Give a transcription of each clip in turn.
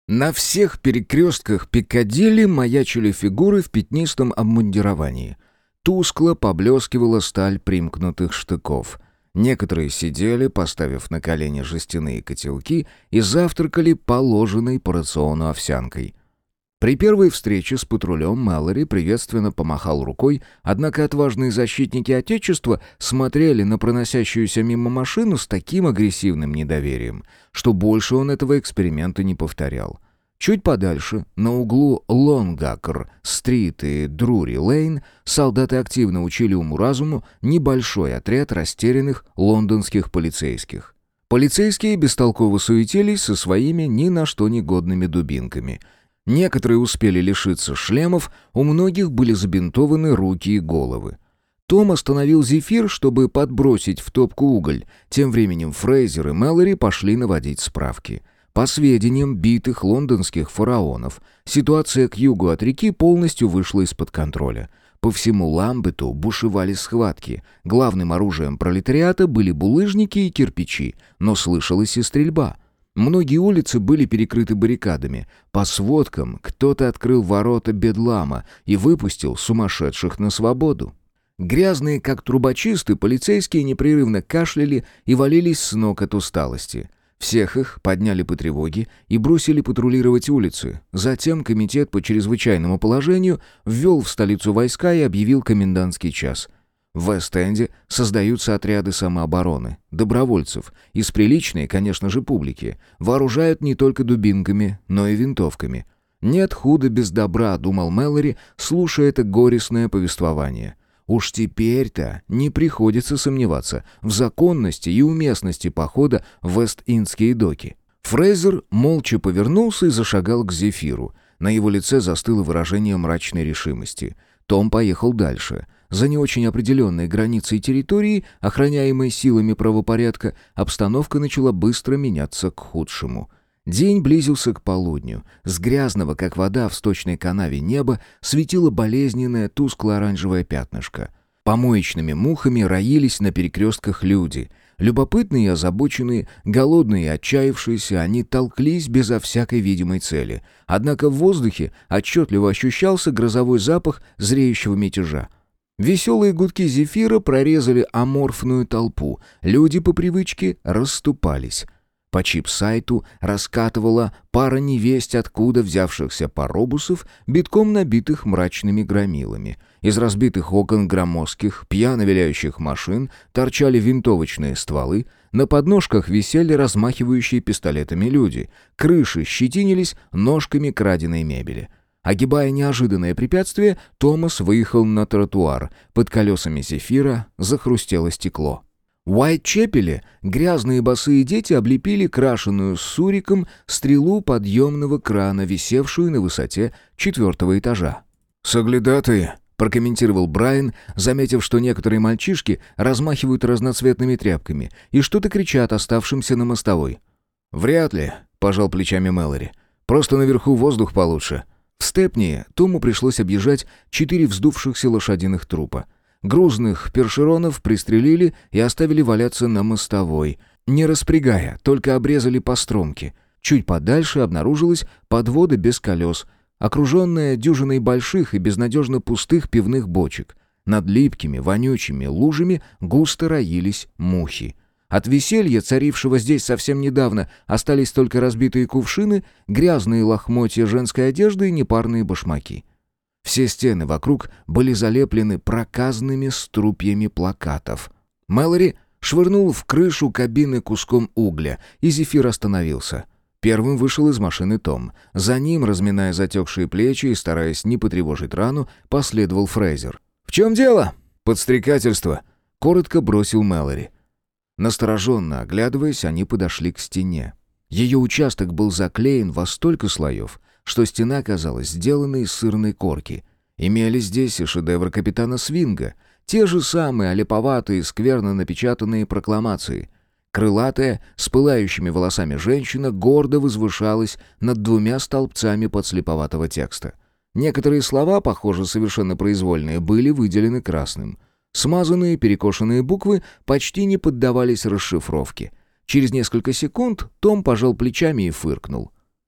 На всех перекрестках Пиккадилли маячили фигуры в пятнистом обмундировании. Тускло поблескивала сталь примкнутых штыков. Некоторые сидели, поставив на колени жестяные котелки, и завтракали положенной по рациону овсянкой. При первой встрече с патрулем Мэлори приветственно помахал рукой, однако отважные защитники Отечества смотрели на проносящуюся мимо машину с таким агрессивным недоверием, что больше он этого эксперимента не повторял. Чуть подальше, на углу Лонгакр-стрит и Друри-лейн, солдаты активно учили уму-разуму небольшой отряд растерянных лондонских полицейских. Полицейские бестолково суетились со своими ни на что негодными дубинками. Некоторые успели лишиться шлемов, у многих были забинтованы руки и головы. Том остановил Зефир, чтобы подбросить в топку уголь. Тем временем Фрейзер и Мэлори пошли наводить справки. По сведениям битых лондонских фараонов, ситуация к югу от реки полностью вышла из-под контроля. По всему Ламбету бушевали схватки. Главным оружием пролетариата были булыжники и кирпичи, но слышалась и стрельба. Многие улицы были перекрыты баррикадами. По сводкам, кто-то открыл ворота Бедлама и выпустил сумасшедших на свободу. Грязные, как трубочисты, полицейские непрерывно кашляли и валились с ног от усталости. Всех их подняли по тревоге и бросили патрулировать улицы. Затем комитет по чрезвычайному положению ввел в столицу войска и объявил комендантский час. В Вест-Энде создаются отряды самообороны, добровольцев, из приличной, конечно же, публики. Вооружают не только дубинками, но и винтовками. «Нет худа без добра», — думал Мэлори, слушая это горестное повествование. Уж теперь-то не приходится сомневаться в законности и уместности похода в Вест-Индские доки. Фрейзер молча повернулся и зашагал к Зефиру. На его лице застыло выражение мрачной решимости. Том поехал дальше. За не очень определенной границей территории, охраняемой силами правопорядка, обстановка начала быстро меняться к худшему. День близился к полудню. С грязного, как вода в сточной канаве неба, светило болезненное тускло-оранжевое пятнышко. Помоечными мухами роились на перекрестках люди. Любопытные и озабоченные, голодные и отчаявшиеся, они толклись безо всякой видимой цели. Однако в воздухе отчетливо ощущался грозовой запах зреющего мятежа. Веселые гудки Зефира прорезали аморфную толпу. Люди по привычке расступались. По чип-сайту раскатывала пара невесть откуда взявшихся паробусов, битком набитых мрачными громилами. Из разбитых окон громоздких, пьяно виляющих машин торчали винтовочные стволы, на подножках висели размахивающие пистолетами люди, крыши щетинились ножками краденой мебели. Огибая неожиданное препятствие, Томас выехал на тротуар. Под колесами Зефира захрустело стекло. В Уайтчепеле грязные босые дети облепили крашеную суриком стрелу подъемного крана, висевшую на высоте 4-го этажа. «Соглядатые», — прокомментировал Брайан, заметив, что некоторые мальчишки размахивают разноцветными тряпками и что-то кричат оставшимся на мостовой. «Вряд ли», — пожал плечами Мэлори. «Просто наверху воздух получше». В Степни Тому пришлось объезжать 4 вздувшихся лошадиных трупа. Грузных першеронов пристрелили и оставили валяться на мостовой, не распрягая, только обрезали по стромке. Чуть подальше обнаружилась подвода без колес, окруженная дюжиной больших и безнадежно пустых пивных бочек. Над липкими, вонючими лужами густо роились мухи. От веселья, царившего здесь совсем недавно, остались только разбитые кувшины, грязные лохмотья женской одежды и непарные башмаки. Все стены вокруг были залеплены проказными струпьями плакатов. Мэлори швырнул в крышу кабины куском угля, и Зефир остановился. Первым вышел из машины Том. За ним, разминая затекшие плечи и стараясь не потревожить рану, последовал Фрейзер. «В чем дело?» «Подстрекательство», — коротко бросил Мэлори. Настороженно оглядываясь, они подошли к стене. Ее участок был заклеен во столько слоев, что стена казалась сделанной из сырной корки. Имелись здесь и шедевры капитана Свинга, те же самые олиповатые, скверно напечатанные прокламации. Крылатая, с пылающими волосами женщина гордо возвышалась над 2 столбцами подслеповатого текста. Некоторые слова, похоже, совершенно произвольные, были выделены красным. Смазанные, перекошенные буквы почти не поддавались расшифровке. Через несколько секунд Том пожал плечами и фыркнул.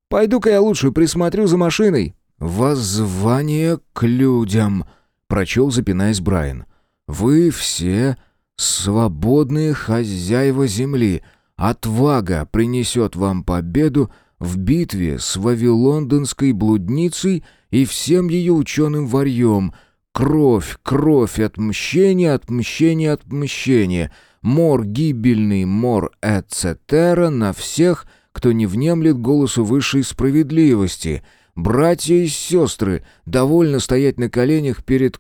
Пойду-ка я лучше присмотрю за машиной». «Воззвание к людям», — прочел, запинаясь, Брайан. «Вы все свободные хозяева земли. Отвага принесет вам победу в битве с вавилондонской блудницей и всем ее ученым-варьем. Кровь, кровь, отмщение, отмщение, отмщение. Мор гибельный, мор эцетера на всех, кто не внемлет голосу высшей справедливости. Братья и сестры, довольно стоять на коленях перед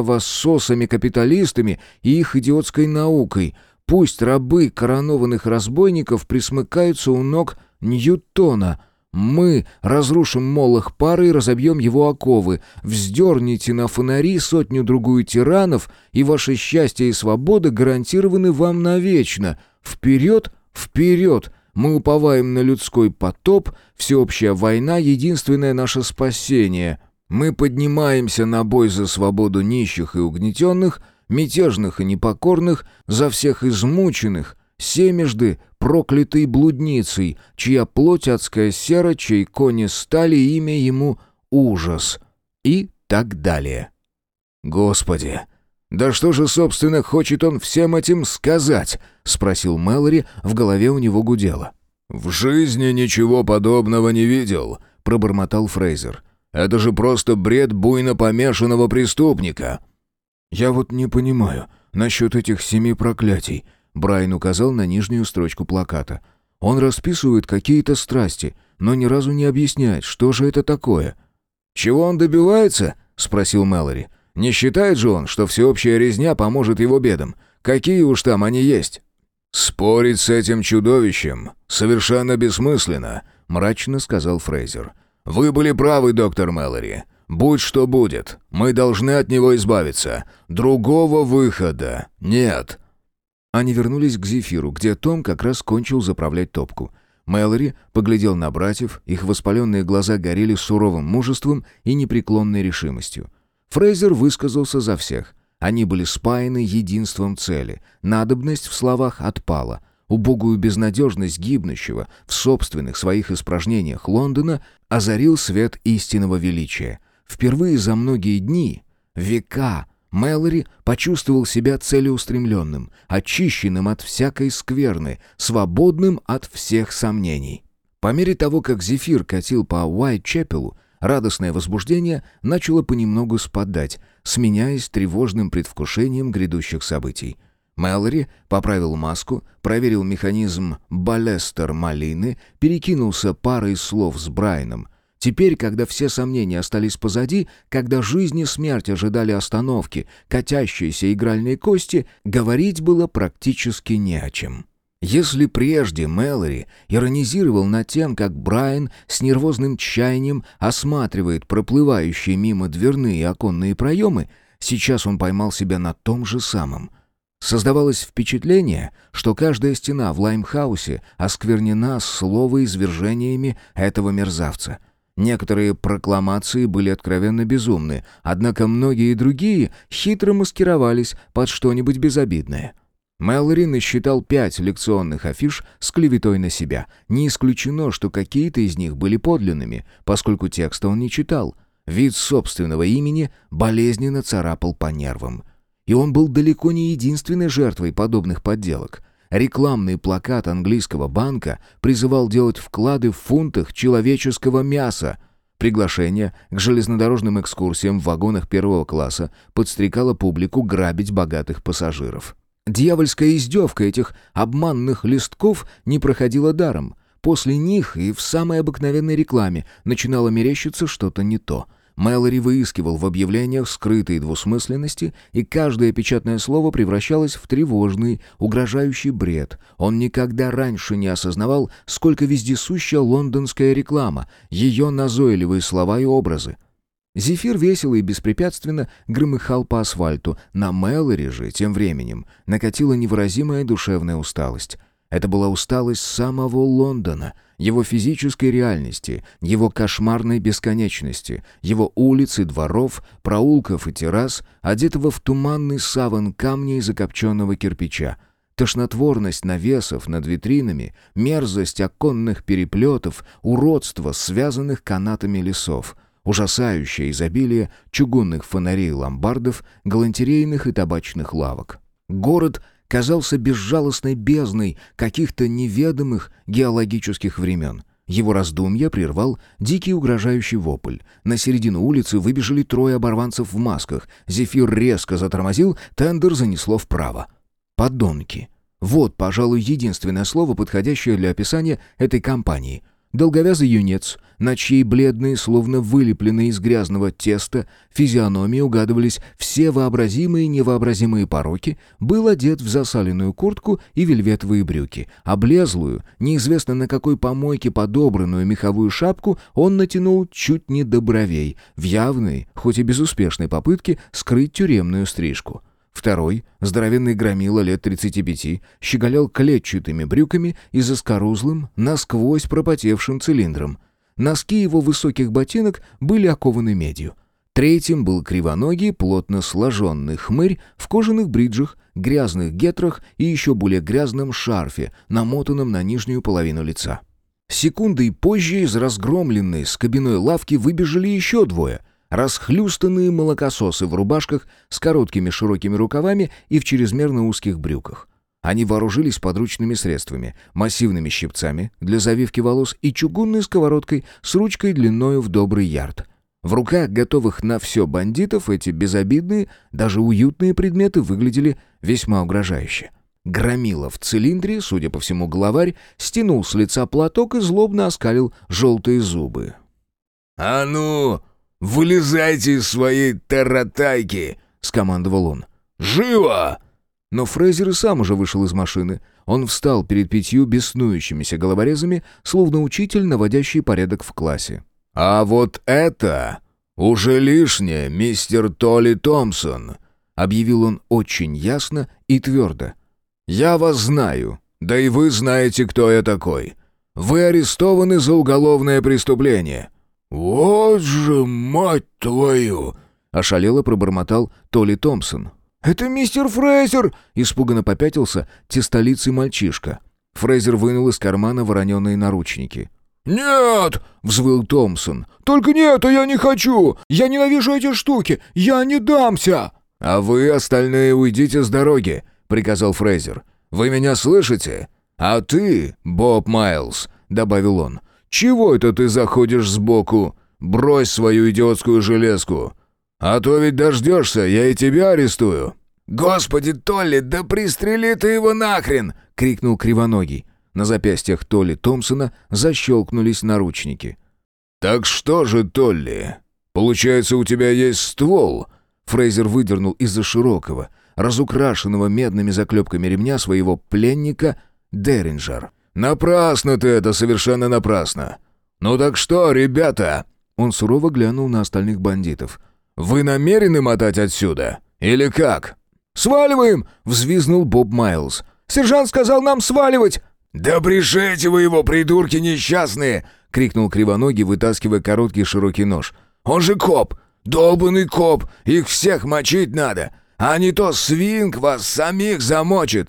кровососами-капиталистами и их идиотской наукой. Пусть рабы коронованных разбойников присмыкаются у ног Ньютона. Мы разрушим молох пары и разобьем его оковы. Вздерните на фонари сотню-другую тиранов, и ваше счастье и свобода гарантированы вам навечно. Вперед, вперед! Мы уповаем на людской потоп, всеобщая война — единственное наше спасение. Мы поднимаемся на бой за свободу нищих и угнетенных, мятежных и непокорных, за всех измученных, семежды проклятой блудницей, чья плоть адская сера, чей кони стали, имя ему ужас. И так далее. Господи! «Да что же, собственно, хочет он всем этим сказать?» — спросил Мэлори, в голове у него гудело. «В жизни ничего подобного не видел», — пробормотал Фрейзер. «Это же просто бред буйно помешанного преступника». «Я вот не понимаю насчет этих 7 проклятий», — Брайан указал на нижнюю строчку плаката. «Он расписывает какие-то страсти, но ни разу не объясняет, что же это такое». «Чего он добивается?» — спросил Мэлори. «Не считает же он, что всеобщая резня поможет его бедам? Какие уж там они есть?» «Спорить с этим чудовищем совершенно бессмысленно», — мрачно сказал Фрейзер. «Вы были правы, доктор Мэлори. Будь что будет, мы должны от него избавиться. Другого выхода нет». Они вернулись к Зефиру, где Том как раз кончил заправлять топку. Мэлори поглядел на братьев, их воспаленные глаза горели суровым мужеством и непреклонной решимостью. Фрейзер высказался за всех. Они были спаяны единством цели. Надобность в словах отпала. Убогую безнадежность гибнущего в собственных своих испражнениях Лондона озарил свет истинного величия. Впервые за многие дни, века, Мэлори почувствовал себя целеустремленным, очищенным от всякой скверны, свободным от всех сомнений. По мере того, как Зефир катил по Уайтчепелу, радостное возбуждение начало понемногу спадать, сменяясь тревожным предвкушением грядущих событий. Мэлори поправил маску, проверил механизм балестер-малины, перекинулся парой слов с Брайаном. Теперь, когда все сомнения остались позади, когда жизнь и смерть ожидали остановки, катящиеся игральные кости, говорить было практически не о чем. Если прежде Мэлори иронизировал над тем, как Брайан с нервозным тщанием осматривает проплывающие мимо дверные и оконные проемы, сейчас он поймал себя на том же самом. Создавалось впечатление, что каждая стена в Лаймхаусе осквернена словоизвержениями этого мерзавца. Некоторые прокламации были откровенно безумны, однако многие другие хитро маскировались под что-нибудь безобидное. Мэлори насчитал 5 лекционных афиш с клеветой на себя. Не исключено, что какие-то из них были подлинными, поскольку текста он не читал. Вид собственного имени болезненно царапал по нервам. И он был далеко не единственной жертвой подобных подделок. Рекламный плакат английского банка призывал делать вклады в фунтах человеческого мяса. Приглашение к железнодорожным экскурсиям в вагонах первого класса подстрекало публику грабить богатых пассажиров. Дьявольская издевка этих обманных листков не проходила даром. После них и в самой обыкновенной рекламе начинало мерещиться что-то не то. Мэлори выискивал в объявлениях скрытые двусмысленности, и каждое печатное слово превращалось в тревожный, угрожающий бред. Он никогда раньше не осознавал, сколько вездесуща лондонская реклама, ее назойливые слова и образы. Зефир весело и беспрепятственно громыхал по асфальту. На Мэлори же, тем временем, накатила невыразимая душевная усталость. Это была усталость самого Лондона, его физической реальности, его кошмарной бесконечности, его улиц и дворов, проулков и террас, одетого в туманный саван камня и закопченного кирпича. Тошнотворность навесов над витринами, мерзость оконных переплетов, уродство связанных канатами лесов, ужасающее изобилие чугунных фонарей ломбардов, галантерейных и табачных лавок. Город казался безжалостной бездной каких-то неведомых геологических времен. Его раздумья прервал дикий угрожающий вопль. На середину улицы выбежали трое оборванцев в масках. Зефир резко затормозил, тендер занесло вправо. Подонки. Вот, пожалуй, единственное слово, подходящее для описания этой компании. Долговязый юнец, на чьей бледной, словно вылепленной из грязного теста, физиономии угадывались все вообразимые и невообразимые пороки, был одет в засаленную куртку и вельветовые брюки. Облезлую, неизвестно на какой помойке подобранную меховую шапку он натянул чуть не до бровей, в явной, хоть и безуспешной попытке скрыть тюремную стрижку. Второй, здоровенный громила лет 35, щеголял клетчатыми брюками и заскорузлым, насквозь пропотевшим цилиндром. Носки его высоких ботинок были окованы медью. Третьим был кривоногий, плотно сложенный хмырь в кожаных бриджах, грязных гетрах и еще более грязном шарфе, намотанном на нижнюю половину лица. Секундой позже из разгромленной скобяной лавки выбежали еще двое — расхлюстанные молокососы в рубашках с короткими широкими рукавами и в чрезмерно узких брюках. Они вооружились подручными средствами, массивными щипцами для завивки волос и чугунной сковородкой с ручкой длиною в добрый ярд. В руках, готовых на все бандитов, эти безобидные, даже уютные предметы выглядели весьма угрожающе. Громила в цилиндре, судя по всему главарь, стянул с лица платок и злобно оскалил желтые зубы. «А ну, вылезайте из своей таратайки!» — скомандовал он. «Живо!» Но Фрейзер и сам уже вышел из машины. Он встал перед 5 беснующимися головорезами, словно учитель, наводящий порядок в классе. «А вот это уже лишнее, мистер Толли Томпсон!» — объявил он очень ясно и твердо. «Я вас знаю, да и вы знаете, кто я такой. Вы арестованы за уголовное преступление». «Вот же, мать твою!» — ошалело пробормотал Толли Томпсон. «Это мистер Фрейзер!» — испуганно попятился тестолицый мальчишка. Фрейзер вынул из кармана вороненые наручники. «Нет!» — взвыл Томпсон. «Только нет, я не хочу! Я ненавижу эти штуки! Я не дамся!» «А вы, остальные, уйдите с дороги!» — приказал Фрейзер. «Вы меня слышите? А ты, Боб Майлз!» — добавил он. «Чего это ты заходишь сбоку? Брось свою идиотскую железку! А то ведь дождешься, я и тебя арестую!» «Господи, Толли, да пристрели ты его нахрен!» — крикнул Кривоногий. На запястьях Толли Томпсона защелкнулись наручники. «Так что же, Толли, получается, у тебя есть ствол?» Фрейзер выдернул из-за широкого, разукрашенного медными заклепками ремня своего пленника Деринджер. «Напрасно ты это, совершенно напрасно! Ну так что, ребята?» Он сурово глянул на остальных бандитов. «Вы намерены мотать отсюда? Или как?» «Сваливаем!» — взвизнул Боб Майлз. «Сержант сказал нам сваливать!» «Да пришейте вы его, придурки несчастные!» — крикнул Кривоногий, вытаскивая короткий широкий нож. «Он же коп! Долбанный коп! Их всех мочить надо! А не то свинг вас самих замочит!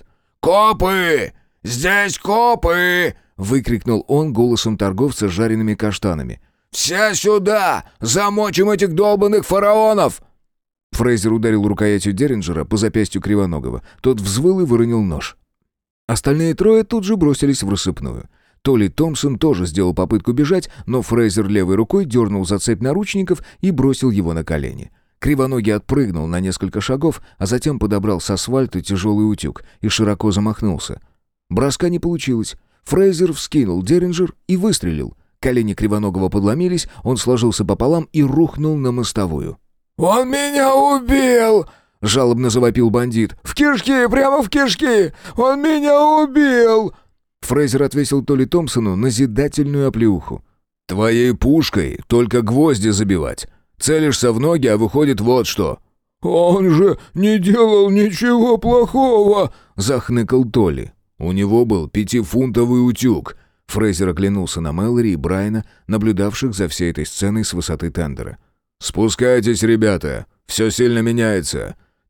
Копы! Здесь копы!» — выкрикнул он голосом торговца с жареными каштанами. «Все сюда! Замочим этих долбанных фараонов!» Фрейзер ударил рукоятью Деринджера по запястью Кривоногого. Тот взвыл и выронил нож. Остальные трое тут же бросились в рассыпную. Толли Томпсон тоже сделал попытку бежать, но Фрейзер левой рукой дернул за цепь наручников и бросил его на колени. Кривоногий отпрыгнул на несколько шагов, а затем подобрал с асфальта тяжелый утюг и широко замахнулся. Броска не получилось. Фрейзер вскинул Деринджер и выстрелил. Колени Кривоногого подломились, он сложился пополам и рухнул на мостовую. «Он меня убил!» — жалобно завопил бандит. «В кишки, прямо в кишки! Он меня убил!» Фрейзер отвесил Толли Томпсону назидательную оплеуху. «Твоей пушкой только гвозди забивать. Целишься в ноги, а выходит вот что». «Он же не делал ничего плохого!» — захныкал Толли. «У него был 5-фунтовый утюг». Фрейзер оглянулся на Мэлори и Брайана, наблюдавших за всей этой сценой с высоты тендера. «Спускайтесь, ребята, все сильно меняется.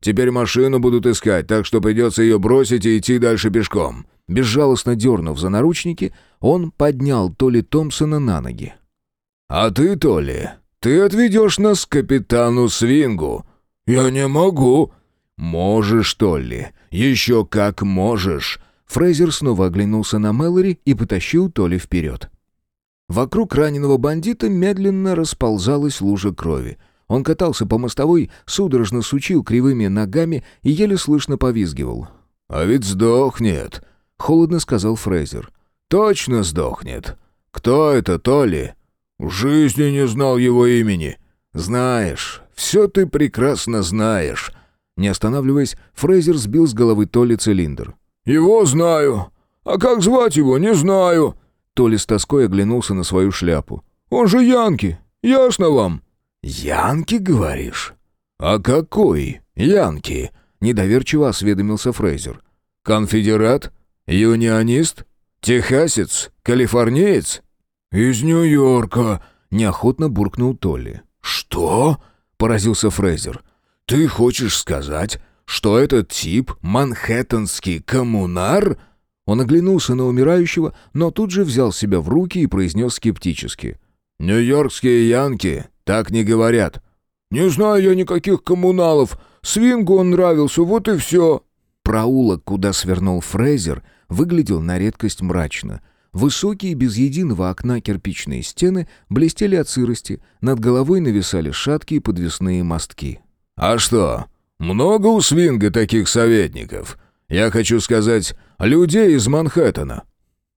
Теперь машину будут искать, так что придется ее бросить и идти дальше пешком». Безжалостно дернув за наручники, он поднял Толли Томпсона на ноги. «А ты, Толли, ты отведешь нас к капитану Свингу». «Я не могу». «Можешь, Толли, еще как можешь». Фрейзер снова оглянулся на Мэлори и потащил Толли вперед. Вокруг раненого бандита медленно расползалась лужа крови. Он катался по мостовой, судорожно сучил кривыми ногами и еле слышно повизгивал. «А ведь сдохнет», — холодно сказал Фрейзер. «Точно сдохнет. Кто это, Толли?» «В жизни не знал его имени». «Знаешь, все ты прекрасно знаешь». Не останавливаясь, Фрейзер сбил с головы Толли цилиндр. «Его знаю. А как звать его, не знаю». Толли с тоской оглянулся на свою шляпу. «Он же Янки, ясно вам?» «Янки, говоришь?» «А какой Янки?» — недоверчиво осведомился Фрейзер. «Конфедерат? Юнионист? Техасец? Калифорниец?» «Из Нью-Йорка», — неохотно буркнул Толли. «Что?» — поразился Фрейзер. «Ты хочешь сказать, что этот тип манхэттенский коммунар?» Он оглянулся на умирающего, но тут же взял себя в руки и произнес скептически. «Нью-Йоркские янки так не говорят». «Не знаю я никаких коммуналов. Свингу он нравился, вот и все». Проулок, куда свернул Фрейзер, выглядел на редкость мрачно. Высокие, без единого окна кирпичные стены блестели от сырости, над головой нависали шаткие подвесные мостки. «А что, много у Свинга таких советников? Я хочу сказать, людей из Манхэттена».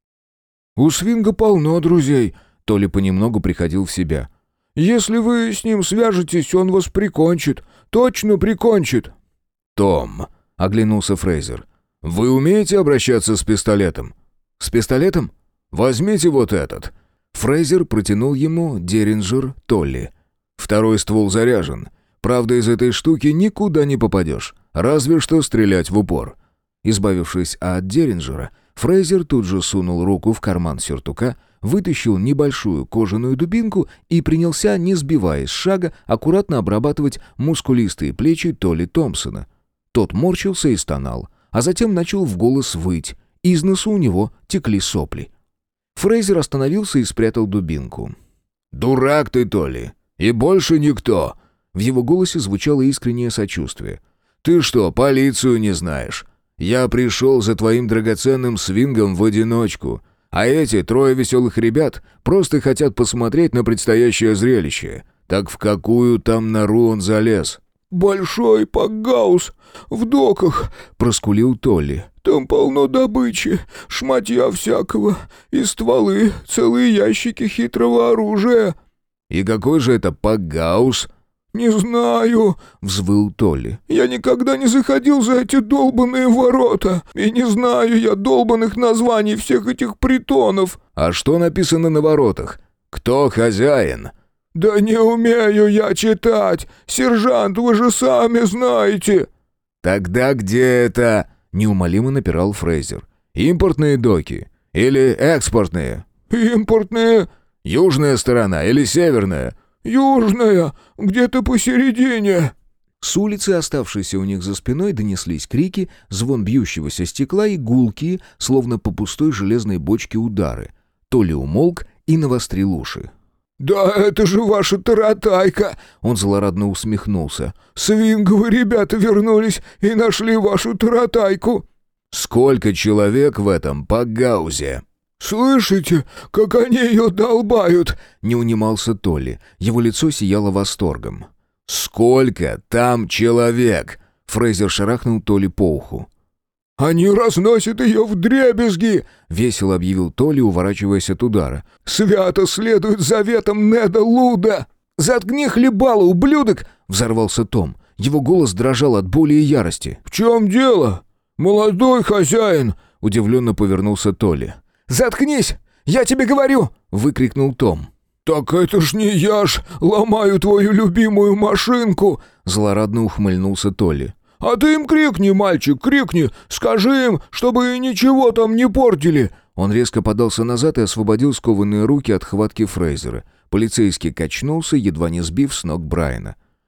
«У Свинга полно друзей», — Толли понемногу приходил в себя. «Если вы с ним свяжетесь, он вас прикончит. Точно прикончит». «Том», — оглянулся Фрейзер, — «вы умеете обращаться с пистолетом?» «С пистолетом?» «Возьмите вот этот». Фрейзер протянул ему Деринджер Толли. «Второй ствол заряжен. Правда, из этой штуки никуда не попадешь. Разве что стрелять в упор». Избавившись от Деринджера, Фрейзер тут же сунул руку в карман сюртука, вытащил небольшую кожаную дубинку и принялся, не сбиваясь с шага, аккуратно обрабатывать мускулистые плечи Толли Томпсона. Тот морщился и стонал, а затем начал в голос выть. Из носа у него текли сопли. Фрейзер остановился и спрятал дубинку. «Дурак ты, Толли, и больше никто!» В его голосе звучало искреннее сочувствие. «Ты что, полицию не знаешь? Я пришел за твоим драгоценным Свингом в одиночку, а эти трое веселых ребят просто хотят посмотреть на предстоящее зрелище. Так в какую там нору он залез?» «Большой пакгаус в доках», — проскулил Толли. «Там полно добычи, шматья всякого, и стволы, целые ящики хитрого оружия». «И какой же это пакгаус?» «Не знаю», — взвыл Толли. «Я никогда не заходил за эти долбаные ворота, и не знаю я долбаных названий всех этих притонов». «А что написано на воротах? Кто хозяин?» «Да не умею я читать! Сержант, вы же сами знаете!» «Тогда где это?» — неумолимо напирал Фрейзер. «Импортные доки? Или экспортные?» «Импортные». «Южная сторона или северная?» «Южная, где-то посередине». С улицы, оставшейся у них за спиной, донеслись крики, звон бьющегося стекла и гулкие, словно по пустой железной бочке, удары. Толли умолк и навострил уши. «Да это же ваша таратайка!» Он злорадно усмехнулся. «Свинговые ребята вернулись и нашли вашу таратайку!» «Сколько человек в этом пакгаузе?» «Слышите, как они ее долбают?» Не унимался Толли. Его лицо сияло восторгом. «Сколько там человек?» Фрейзер шарахнул Толли по уху. «Они разносят ее вдребезги!» — весело объявил Толли, уворачиваясь от удара. «Свято следует заветам Неда Луда!» «Заткни хлебало, ублюдок!» — взорвался Том. Его голос дрожал от боли и ярости. «В чем дело? Молодой хозяин!» — удивленно повернулся Толли. «Заткнись! Я тебе говорю!» — выкрикнул Том. «Так это ж не я ж ломаю твою любимую машинку!» — злорадно ухмыльнулся Толли. «А ты им крикни, мальчик, крикни! Скажи им, чтобы ничего там не портили!» Он резко подался назад и освободил скованные руки от хватки Фрейзера. Полицейский качнулся, едва не сбив с ног Брайана.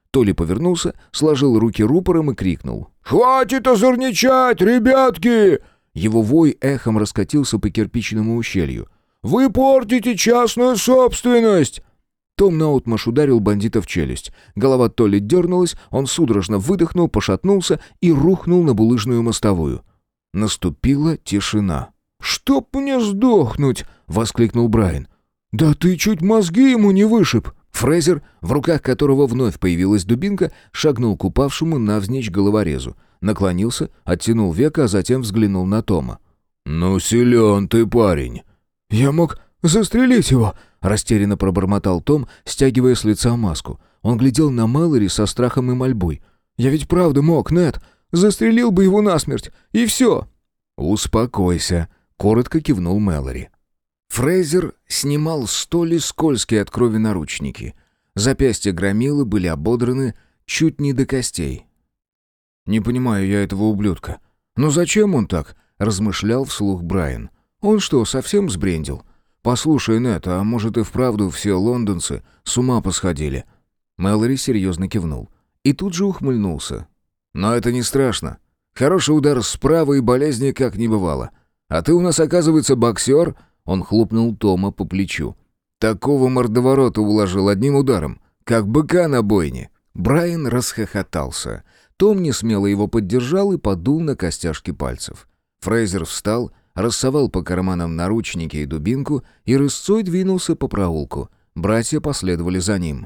Толли повернулся, сложил руки рупором и крикнул. «Хватит озорничать, ребятки!» Его вой эхом раскатился по кирпичному ущелью. «Вы портите частную собственность!» Том наотмашь ударил бандита в челюсть. Голова Толли дернулась, он судорожно выдохнул, пошатнулся и рухнул на булыжную мостовую. Наступила тишина. «Чтоб мне сдохнуть!» — воскликнул Брайан. «Да ты чуть мозги ему не вышиб!» Фрейзер, в руках которого вновь появилась дубинка, шагнул к упавшему навзничь головорезу. Наклонился, оттянул веко, а затем взглянул на Тома. «Ну, силен ты, парень!» «Я мог застрелить его!» — растерянно пробормотал Том, стягивая с лица маску. Он глядел на Мэлори со страхом и мольбой. «Я ведь правда мог, Нед. Застрелил бы его насмерть, и все!» «Успокойся», — коротко кивнул Мэлори. Фрейзер снимал с Толли скользкие от крови наручники. Запястья громилы были ободраны чуть не до костей. «Не понимаю я этого ублюдка. Но зачем он так?» — размышлял вслух Брайан. «Он что, совсем сбрендил? Послушай, Нед, а может и вправду все лондонцы с ума посходили?» Мэлори серьезно кивнул. И тут же ухмыльнулся. «Но это не страшно. Хороший удар справа и болезни как не бывало. А ты у нас, оказывается, боксер?» Он хлопнул Тома по плечу. «Такого мордоворота уложил одним ударом, как быка на бойне». Брайан расхохотался. Том несмело его поддержал и подул на костяшки пальцев. Фрейзер встал, рассовал по карманам наручники и дубинку и рысцой двинулся по проулку. Братья последовали за ним.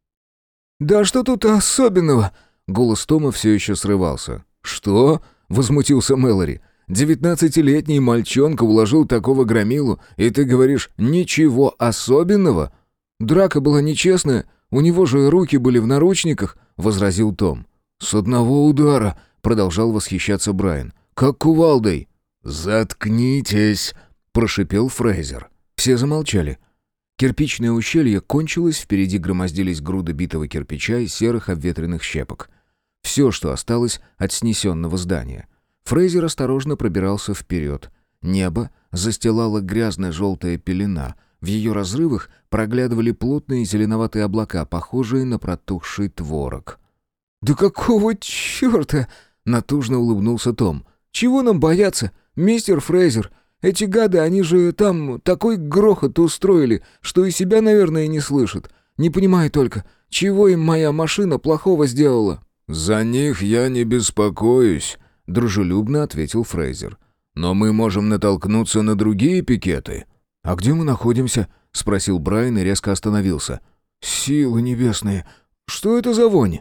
«Да что тут особенного?» Голос Тома все еще срывался. «Что?» — возмутился Мэлори. «19-летний мальчонка уложил такого громилу, и ты говоришь, ничего особенного?» «Драка была нечестная, у него же руки были в наручниках», — возразил Том. «С одного удара», — продолжал восхищаться Брайан. «Как кувалдой». «Заткнитесь», — прошипел Фрейзер. Все замолчали. Кирпичное ущелье кончилось, впереди громоздились груды битого кирпича и серых обветренных щепок. Все, что осталось от снесенного здания. Фрейзер осторожно пробирался вперед. Небо застилала грязно-желтая пелена. В ее разрывах проглядывали плотные зеленоватые облака, похожие на протухший творог. «Да какого черта?» — натужно улыбнулся Том. «Чего нам бояться, мистер Фрейзер? Эти гады, они же там такой грохот устроили, что и себя, наверное, не слышат. Не понимаю только, чего им моя машина плохого сделала?» «За них я не беспокоюсь», — дружелюбно ответил Фрейзер. «Но мы можем натолкнуться на другие пикеты». «А где мы находимся?» — спросил Брайан и резко остановился. «Силы небесные! Что это за вонь?»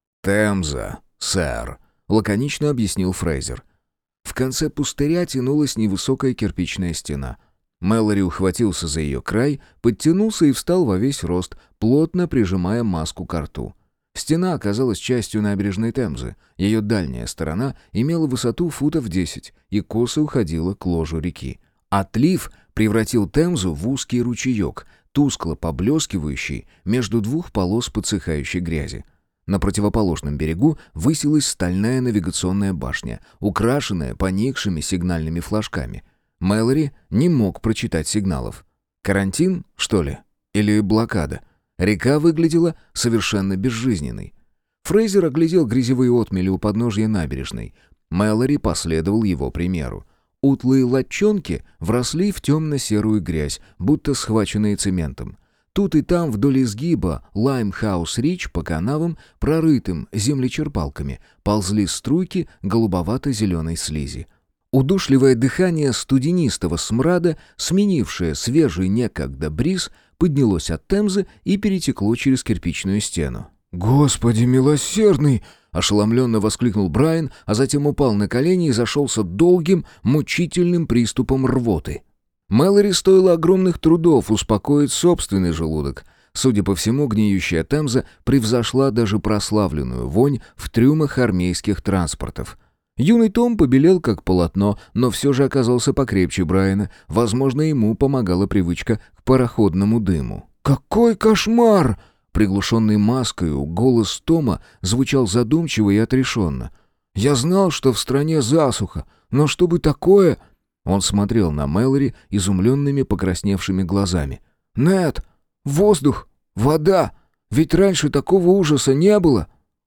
«Темза, сэр», — лаконично объяснил Фрейзер. В конце пустыря тянулась невысокая кирпичная стена. Мэлори ухватился за ее край, подтянулся и встал во весь рост, плотно прижимая маску ко рту. Стена оказалась частью набережной Темзы. Ее дальняя сторона имела высоту футов 10 и косо уходила к ложу реки. Отлив превратил Темзу в узкий ручеек, тускло поблескивающий между двух полос подсыхающей грязи. На противоположном берегу высилась стальная навигационная башня, украшенная поникшими сигнальными флажками. Мэлори не мог прочитать сигналов. Карантин, что ли? Или блокада? Река выглядела совершенно безжизненной. Фрейзер оглядел грязевые отмели у подножья набережной. Мэлори последовал его примеру. Утлые лодчонки вросли в темно-серую грязь, будто схваченные цементом. Тут и там вдоль изгиба Лаймхаус-Рич по канавам, прорытым землечерпалками, ползли струйки голубовато-зеленой слизи. Удушливое дыхание студенистого смрада, сменившее свежий некогда бриз, поднялось от Темзы и перетекло через кирпичную стену. «Господи милосердный!» — ошеломленно воскликнул Брайан, а затем упал на колени и зашелся долгим, мучительным приступом рвоты. Мэлори стоило огромных трудов успокоить собственный желудок. Судя по всему, гниющая Темза превзошла даже прославленную вонь в трюмах армейских транспортов. Юный Том побелел как полотно, но все же оказался покрепче Брайана. Возможно, ему помогала привычка к пароходному дыму. «Какой кошмар!» Приглушенный маскою, голос Тома звучал задумчиво и отрешенно. «Я знал, что в стране засуха, но чтобы такое...» Он смотрел на Мэлори изумленными покрасневшими глазами. «Нед, воздух, вода! Ведь раньше такого ужаса не было!»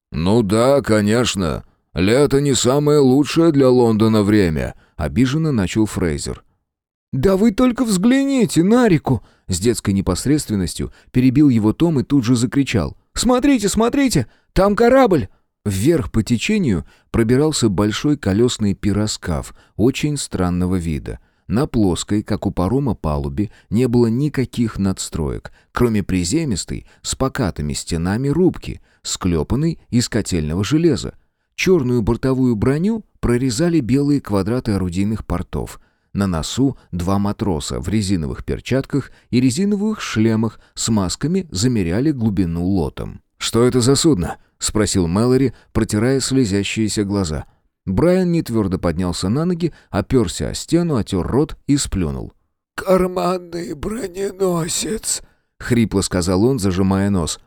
«Ну да, конечно. Лето не самое лучшее для Лондона время», — обиженно начал Фрейзер. «Да вы только взгляните на реку!» С детской непосредственностью перебил его Том и тут же закричал. «Смотрите, смотрите! Там корабль!» Вверх по течению пробирался большой колесный пироскаф очень странного вида. На плоской, как у парома, палубе не было никаких надстроек, кроме приземистой, с покатыми стенами рубки, склепанной из котельного железа. Черную бортовую броню прорезали белые квадраты орудийных портов. На носу 2 матроса в резиновых перчатках и резиновых шлемах с масками замеряли глубину лотом. «Что это за судно?» — спросил Мэлори, протирая слезящиеся глаза. Брайан нетвердо поднялся на ноги, оперся о стену, отер рот и сплюнул. «Карманный броненосец», — хрипло сказал он, зажимая нос.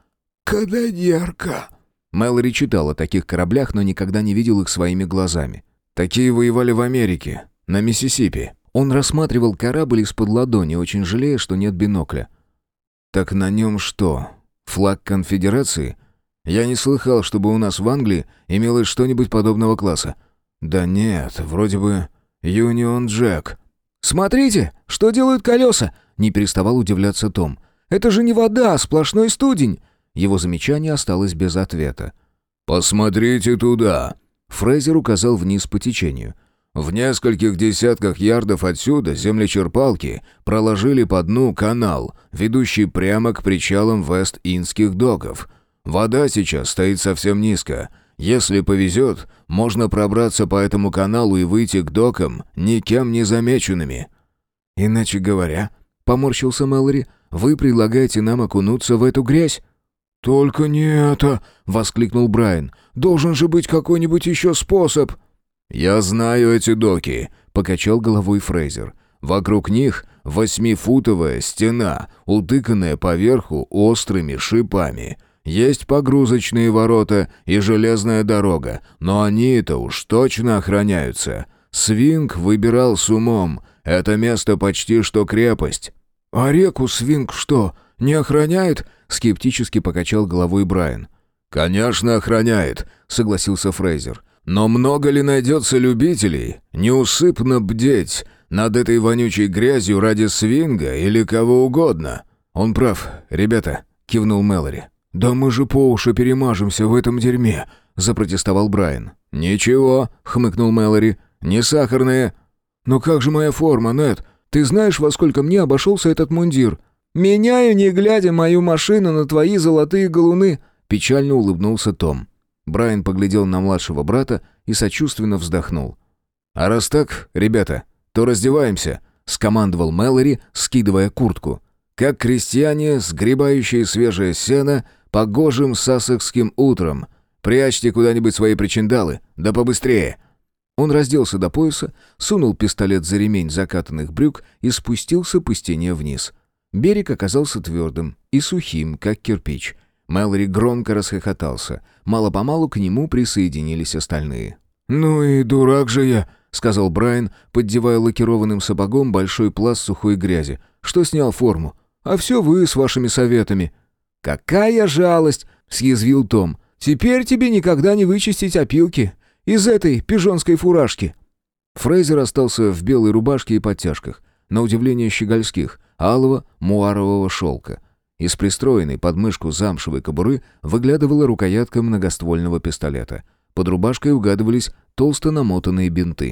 «Канонерка». Мэлори читал о таких кораблях, но никогда не видел их своими глазами. «Такие воевали в Америке, на Миссисипи». Он рассматривал корабль из-под ладони, очень жалея, что нет бинокля. «Так на нем что, флаг конфедерации? Я не слыхал, чтобы у нас в Англии имелось что-нибудь подобного класса. Да нет, вроде бы Юнион Джек». «Смотрите, что делают колеса!» — не переставал удивляться Том. «Это же не вода, а сплошной студень!» Его замечание осталось без ответа. «Посмотрите туда!» Фрейзер указал вниз по течению. «В нескольких десятках ярдов отсюда землечерпалки проложили по дну канал, ведущий прямо к причалам Вест-Индских доков. Вода сейчас стоит совсем низко. Если повезет, можно пробраться по этому каналу и выйти к докам никем не замеченными». «Иначе говоря», — поморщился Мэлори, — «вы предлагаете нам окунуться в эту грязь?» «Только не это!» — воскликнул Брайан. «Должен же быть какой-нибудь еще способ!» «Я знаю эти доки», — покачал головой Фрейзер. «Вокруг них 8-футовая стена, утыканная поверху острыми шипами. Есть погрузочные ворота и железная дорога, но они-то уж точно охраняются. Свинг выбирал с умом. Это место почти что крепость». «А реку Свинг что, не охраняет?» — скептически покачал головой Брайан. «Конечно охраняет», — согласился Фрейзер. «Но много ли найдется любителей неусыпно бдеть над этой вонючей грязью ради свинга или кого угодно?» «Он прав, ребята», — кивнул Мэлори. «Да мы же по уши перемажемся в этом дерьме», — запротестовал Брайан. «Ничего», — хмыкнул Мэлори, — «не сахарные». «Но как же моя форма, Нед? Ты знаешь, во сколько мне обошелся этот мундир?» «Меняю, не глядя, мою машину на твои золотые галуны», — печально улыбнулся Том. Брайан поглядел на младшего брата и сочувственно вздохнул. «А раз так, ребята, то раздеваемся», — скомандовал Мэлори, скидывая куртку. «Как крестьяне, сгребающие свежее сено погожим сассекским утром. Прячьте куда-нибудь свои причиндалы, да побыстрее». Он разделся до пояса, сунул пистолет за ремень закатанных брюк и спустился по стене вниз. Берег оказался твердым и сухим, как кирпич. Мэлори громко расхохотался. Мало-помалу к нему присоединились остальные. «Ну и дурак же я», — сказал Брайан, поддевая лакированным сапогом большой пласт сухой грязи, что снял форму. «А все вы с вашими советами». «Какая жалость!» — съязвил Том. «Теперь тебе никогда не вычистить опилки из этой пижонской фуражки». Фрейзер остался в белой рубашке и подтяжках, на удивление щегольских, алого муарового шелка. Из пристроенной под мышку замшевой кобуры выглядывала рукоятка многоствольного пистолета. Под рубашкой угадывались толсто намотанные бинты.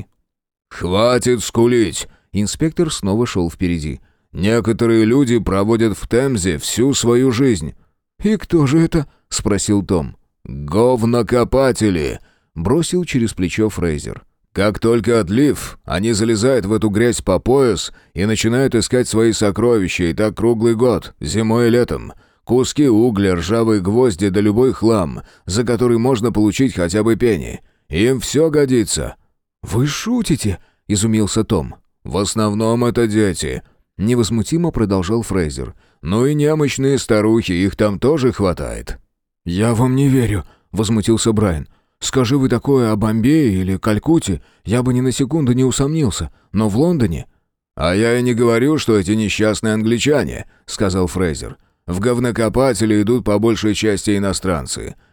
«Хватит скулить!» Инспектор снова шел впереди. «Некоторые люди проводят в Темзе всю свою жизнь». «И кто же это?» — спросил Том. «Говнокопатели!» — бросил через плечо Фрейзер. «Как только отлив, они залезают в эту грязь по пояс и начинают искать свои сокровища, и так круглый год, зимой и летом. Куски угля, ржавые гвозди да любой хлам, за который можно получить хотя бы пенни. Им все годится». «Вы шутите?» — изумился Том. «В основном это дети», — невозмутимо продолжал Фрейзер. «Ну и немощные старухи, их там тоже хватает». «Я вам не верю», — возмутился Брайан. «Скажи вы такое о Бомбее или Калькутте, я бы ни на секунду не усомнился. Но в Лондоне...» «А я и не говорю, что эти несчастные англичане», — сказал Фрейзер. «В говнокопатели идут по большей части иностранцы.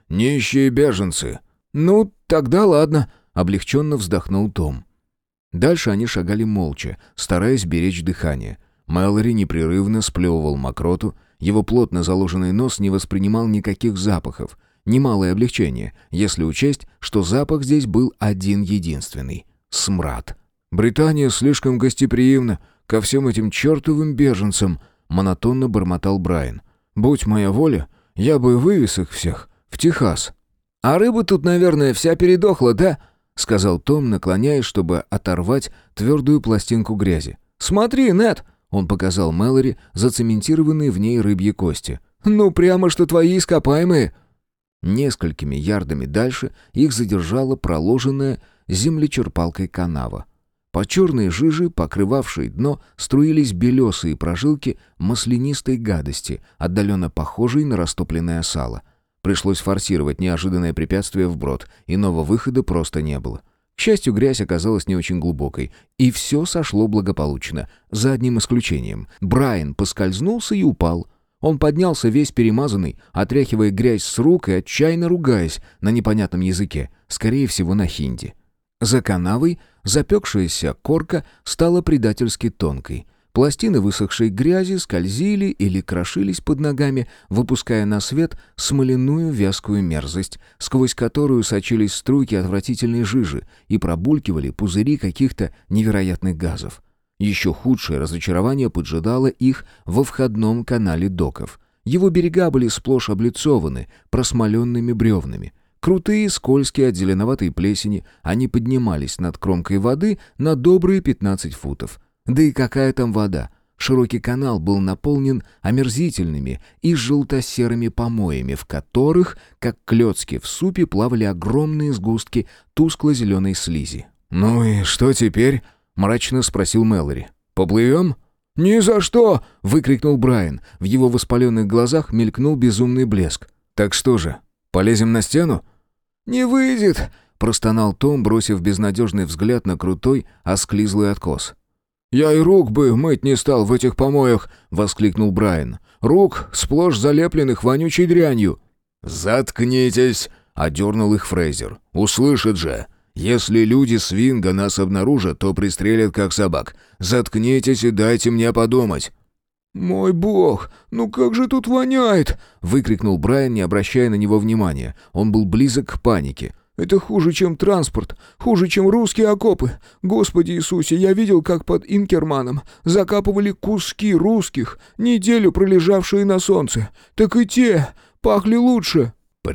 Нищие беженцы». «Ну, тогда ладно», — облегченно вздохнул Том. Дальше они шагали молча, стараясь беречь дыхание. Мэлори непрерывно сплевывал мокроту, его плотно заложенный нос не воспринимал никаких запахов. Немалое облегчение, если учесть, что запах здесь был один-единственный — смрад. «Британия слишком гостеприимна ко всем этим чертовым беженцам», — монотонно бормотал Брайан. «Будь моя воля, я бы вывез их всех в Техас». «А рыба тут, наверное, вся передохла, да?» — сказал Том, наклоняясь, чтобы оторвать твердую пластинку грязи. «Смотри, Нед!» — он показал Мэлори зацементированные в ней рыбьи кости. «Ну, прямо что твои ископаемые!» Несколькими ярдами дальше их задержала проложенная землечерпалкой канава. По черной жиже, покрывавшей дно, струились белесые прожилки маслянистой гадости, отдаленно похожей на растопленное сало. Пришлось форсировать неожиданное препятствие вброд, иного выхода просто не было. К счастью, грязь оказалась не очень глубокой, и все сошло благополучно, за одним исключением. Брайан поскользнулся и упал. Он поднялся весь перемазанный, отряхивая грязь с рук и отчаянно ругаясь на непонятном языке, скорее всего на хинди. За канавой запекшаяся корка стала предательски тонкой. Пластины высохшей грязи скользили или крошились под ногами, выпуская на свет смоляную вязкую мерзость, сквозь которую сочились струйки отвратительной жижи и пробулькивали пузыри каких-то невероятных газов. Еще худшее разочарование поджидало их во входном канале доков. Его берега были сплошь облицованы просмоленными бревнами. Крутые, скользкие от зеленоватой плесени, они поднимались над кромкой воды на добрые 15 футов. Да и какая там вода? Широкий канал был наполнен омерзительными и желто-серыми помоями, в которых, как клёцки в супе, плавали огромные сгустки тускло-зеленой слизи. «Ну и что теперь?» — мрачно спросил Мэлори. «Поплывем?» «Ни за что!» — выкрикнул Брайан. В его воспаленных глазах мелькнул безумный блеск. «Так что же, полезем на стену?» «Не выйдет!» — простонал Том, бросив безнадежный взгляд на крутой, осклизлый откос. «Я и рук бы мыть не стал в этих помоях!» — воскликнул Брайан. «Рук, сплошь залепленных вонючей дрянью!» «Заткнитесь!» — одернул их Фрейзер. «Услышат же! Если люди свинга нас обнаружат, то пристрелят как собак. Заткнитесь и дайте мне подумать!» «Мой бог, ну как же тут воняет!» — выкрикнул Брайан, не обращая на него внимания. Он был близок к панике. «Это хуже, чем транспорт, хуже, чем русские окопы. Господи Иисусе, я видел, как под Инкерманом закапывали куски русских, неделю пролежавшие на солнце. Так и те пахли лучше».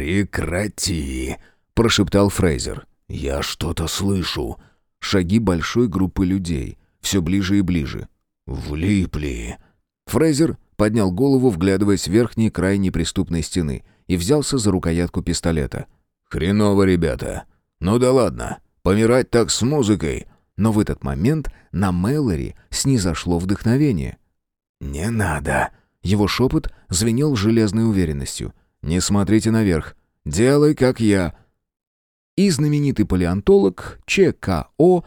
«Прекрати!» — прошептал Фрейзер. «Я что-то слышу». Шаги большой группы людей, все ближе и ближе. «Влипли». Фрейзер поднял голову, вглядываясь в верхний край неприступной стены, и взялся за рукоятку пистолета. «Хреново, ребята. Ну да ладно, помирать так с музыкой». Но в этот момент на Мэлори снизошло вдохновение. «Не надо». Его шепот звенел железной уверенностью. «Не смотрите наверх. Делай, как я». И знаменитый палеонтолог ЧКО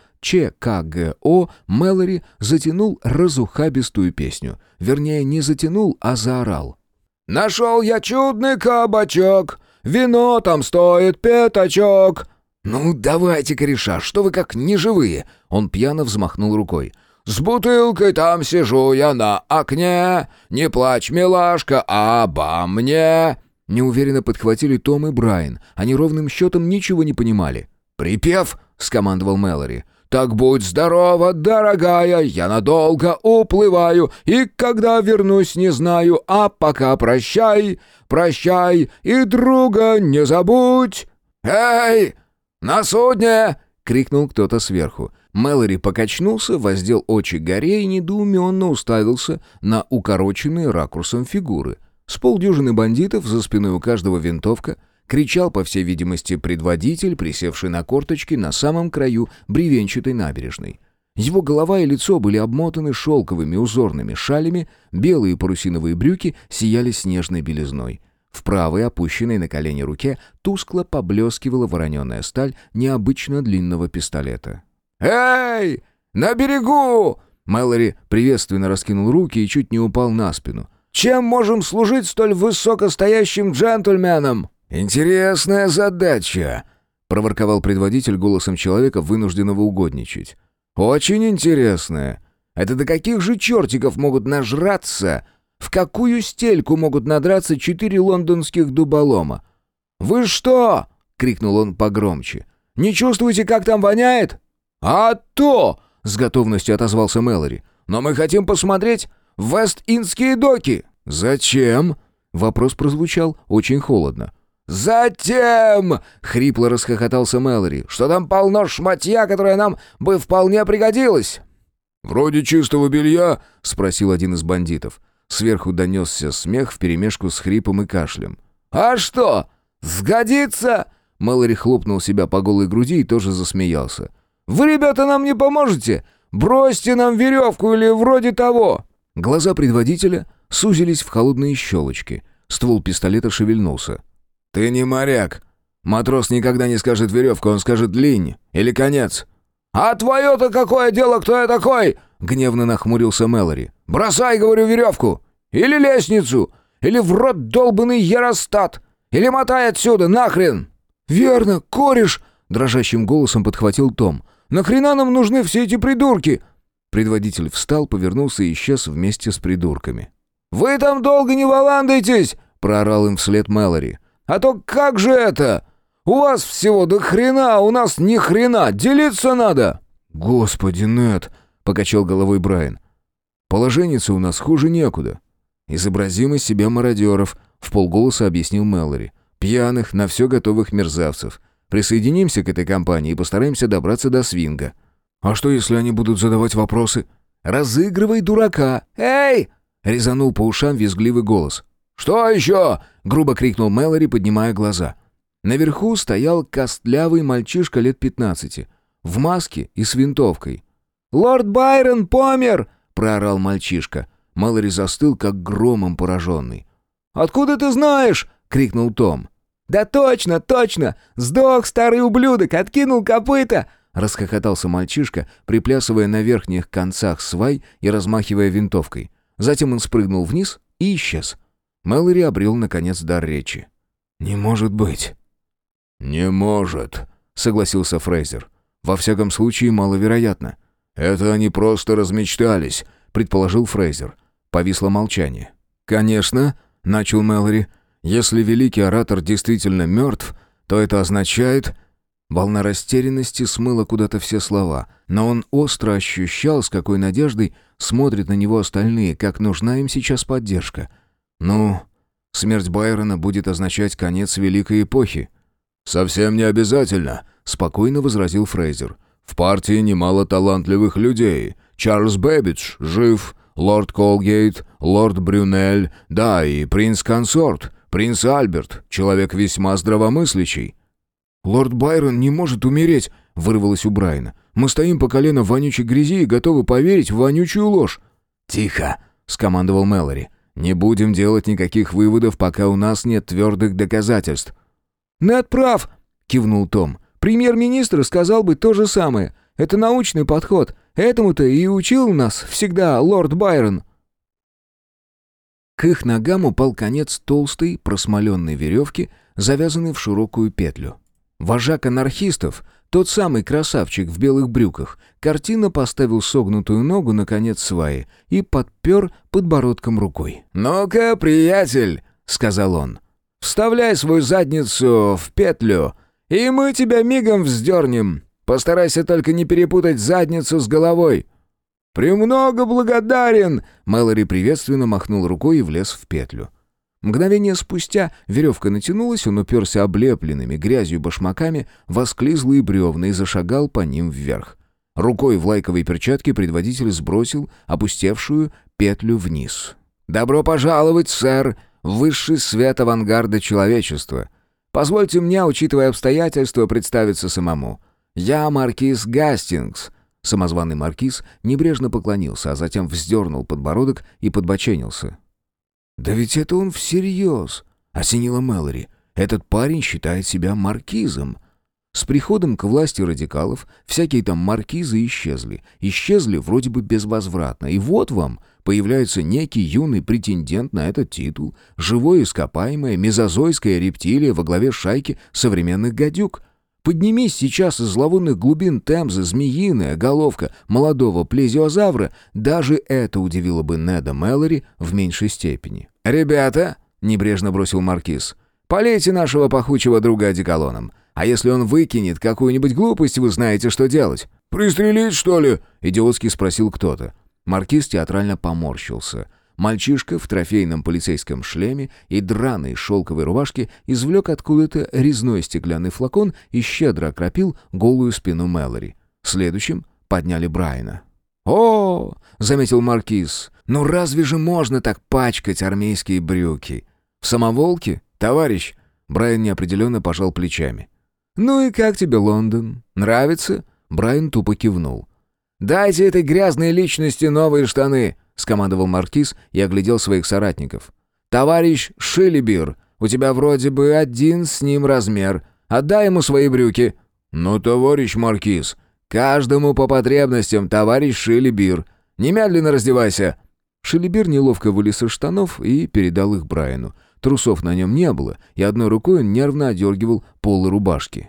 Мэлори затянул разухабистую песню. Вернее, не затянул, а заорал. «Нашел я чудный кабачок, вино там стоит пятачок». «Ну, давайте, кореша, что вы как неживые?» Он пьяно взмахнул рукой. «С бутылкой там сижу я на окне, не плачь, милашка, обо мне». Неуверенно подхватили Том и Брайан. Они ровным счетом ничего не понимали. «Припев!» — скомандовал Мэлори. «Так будь здорова, дорогая, я надолго уплываю, и когда вернусь, не знаю, а пока прощай, прощай, и друга не забудь!» «Эй, на судне!» — крикнул кто-то сверху. Мэлори покачнулся, воздел очи горе и недоуменно уставился на укороченные ракурсом фигуры. С полдюжины бандитов, за спиной у каждого винтовка, кричал, по всей видимости, предводитель, присевший на корточки на самом краю бревенчатой набережной. Его голова и лицо были обмотаны шелковыми узорными шалями, белые парусиновые брюки сияли снежной белизной. В правой, опущенной на колени руке, тускло поблескивала вороненая сталь необычно длинного пистолета. «Эй, на берегу!» Мэлори приветственно раскинул руки и чуть не упал на спину. «Чем можем служить столь высокостоящим джентльменам?» «Интересная задача», — проворковал предводитель голосом человека, вынужденного угодничать. «Очень интересная. Это до каких же чертиков могут нажраться? В какую стельку могут надраться 4 лондонских дуболома? Вы что?» — крикнул он погромче. «Не чувствуете, как там воняет?» «А то!» — с готовностью отозвался Мэлори. «Но мы хотим посмотреть в Вест-Индские доки». «Зачем?» — вопрос прозвучал очень холодно. «Затем!» — хрипло расхохотался Мэлори. «Что там полно шматья, которое нам бы вполне пригодилось!» «Вроде чистого белья?» — спросил один из бандитов. Сверху донесся смех вперемешку с хрипом и кашлем. «А что? Сгодится!» Мэлори хлопнул себя по голой груди и тоже засмеялся. «Вы, ребята, нам не поможете? Бросьте нам веревку или вроде того!» Глаза предводителя сузились в холодные щелочки. Ствол пистолета шевельнулся. «Ты не моряк. Матрос никогда не скажет веревку, он скажет линь или конец». «А твое-то какое дело, кто я такой?» — гневно нахмурился Мэлори. «Бросай, говорю, веревку! Или лестницу! Или в рот долбанный яростат! Или мотай отсюда, нахрен!» «Верно, кореш!» — дрожащим голосом подхватил Том. «Нахрена нам нужны все эти придурки?» Предводитель встал, повернулся и исчез вместе с придурками. «Вы там долго не валандайтесь!» — проорал им вслед Мэлори. «А то как же это? У вас всего до хрена, а у нас ни хрена! Делиться надо!» «Господи, Нед!» — покачал головой Брайан. «Положенница у нас хуже некуда. Изобразим из себя мародеров», — вполголоса объяснил Мэлори. «Пьяных, на все готовых мерзавцев. Присоединимся к этой компании и постараемся добраться до свинга». «А что, если они будут задавать вопросы?» «Разыгрывай дурака!» «Эй!» — резанул по ушам визгливый голос. «Что еще?» — грубо крикнул Мэлори, поднимая глаза. Наверху стоял костлявый мальчишка лет 15, в маске и с винтовкой. «Лорд Байрон помер!» — проорал мальчишка. Мэлори застыл, как громом пораженный. «Откуда ты знаешь?» — крикнул Том. «Да точно, точно! Сдох старый ублюдок, откинул копыта!» — расхохотался мальчишка, приплясывая на верхних концах свай и размахивая винтовкой. Затем он спрыгнул вниз и исчез. Мэлори обрел, наконец, дар речи. «Не может быть!» «Не может», — согласился Фрейзер. «Во всяком случае, маловероятно». «Это они просто размечтались», — предположил Фрейзер. Повисло молчание. «Конечно», — начал Мэлори, — «если великий оратор действительно мертв, то это означает...» Волна растерянности смыла куда-то все слова, но он остро ощущал, с какой надеждой смотрят на него остальные, как нужна им сейчас поддержка. «Ну, смерть Байрона будет означать конец великой эпохи». «Совсем не обязательно», — спокойно возразил Фрейзер. «В партии немало талантливых людей. Чарльз Бэббидж жив, лорд Колгейт, лорд Брюнель, да, и принц-консорт, принц Альберт, человек весьма здравомыслящий». «Лорд Байрон не может умереть», — вырвалось у Брайана. «Мы стоим по колено в вонючей грязи и готовы поверить в вонючую ложь». «Тихо», — скомандовал Мэлори. «Не будем делать никаких выводов, пока у нас нет твердых доказательств». «Нед прав», — кивнул Том. «Премьер-министр сказал бы то же самое. Это научный подход. Этому-то и учил нас всегда лорд Байрон». К их ногам упал конец толстой, просмоленной веревки, завязанной в широкую петлю. Вожак анархистов, тот самый красавчик в белых брюках, картинно поставил согнутую ногу на конец сваи и подпер подбородком рукой. «Ну-ка, приятель», — сказал он, — «вставляй свою задницу в петлю, и мы тебя мигом вздернем. Постарайся только не перепутать задницу с головой». «Премного благодарен!» — Мэлори приветственно махнул рукой и влез в петлю. Мгновение спустя веревка натянулась, он уперся облепленными грязью башмаками в осклизлые бревна и зашагал по ним вверх. Рукой в лайковой перчатке предводитель сбросил опустевшую петлю вниз. «Добро пожаловать, сэр, в высший свет авангарда человечества. Позвольте мне, учитывая обстоятельства, представиться самому. Я маркиз Гастингс». Самозваный маркиз небрежно поклонился, а затем вздернул подбородок и подбоченился. «Да ведь это он всерьез!» — осенило Мэлори. «Этот парень считает себя маркизом». С приходом к власти радикалов всякие там маркизы исчезли. Исчезли вроде бы безвозвратно. И вот вам появляется некий юный претендент на этот титул, живое ископаемое мезозойская рептилия во главе шайки современных гадюк. Поднимись сейчас из зловонных глубин Темзы змеиная головка молодого плезиозавра, даже это удивило бы Неда Мэлори в меньшей степени. «Ребята», — небрежно бросил Маркиз, — «полейте нашего пахучего друга одеколоном. А если он выкинет какую-нибудь глупость, вы знаете, что делать». «Пристрелить, что ли?» — идиотски спросил кто-то. Маркиз театрально поморщился. Мальчишка в трофейном полицейском шлеме и драной шелковой рубашке извлек откуда-то резной стеклянный флакон и щедро окропил голую спину Мэлори. Следующим подняли Брайана. «О!» — заметил Маркиз. «Ну разве же можно так пачкать армейские брюки? В самоволке, товарищ?» Брайан неопределенно пожал плечами. «Ну и как тебе Лондон? Нравится?» Брайан тупо кивнул. «Дайте этой грязной личности новые штаны!» — скомандовал Маркиз и оглядел своих соратников. «Товарищ Шилибир, у тебя вроде бы один с ним размер. Отдай ему свои брюки». «Но, товарищ Маркиз...» «Каждому по потребностям, товарищ Шилибир. Немедленно раздевайся». Шилибир неловко вылез из штанов и передал их Брайану. Трусов на нем не было, и одной рукой он нервно одергивал полы рубашки.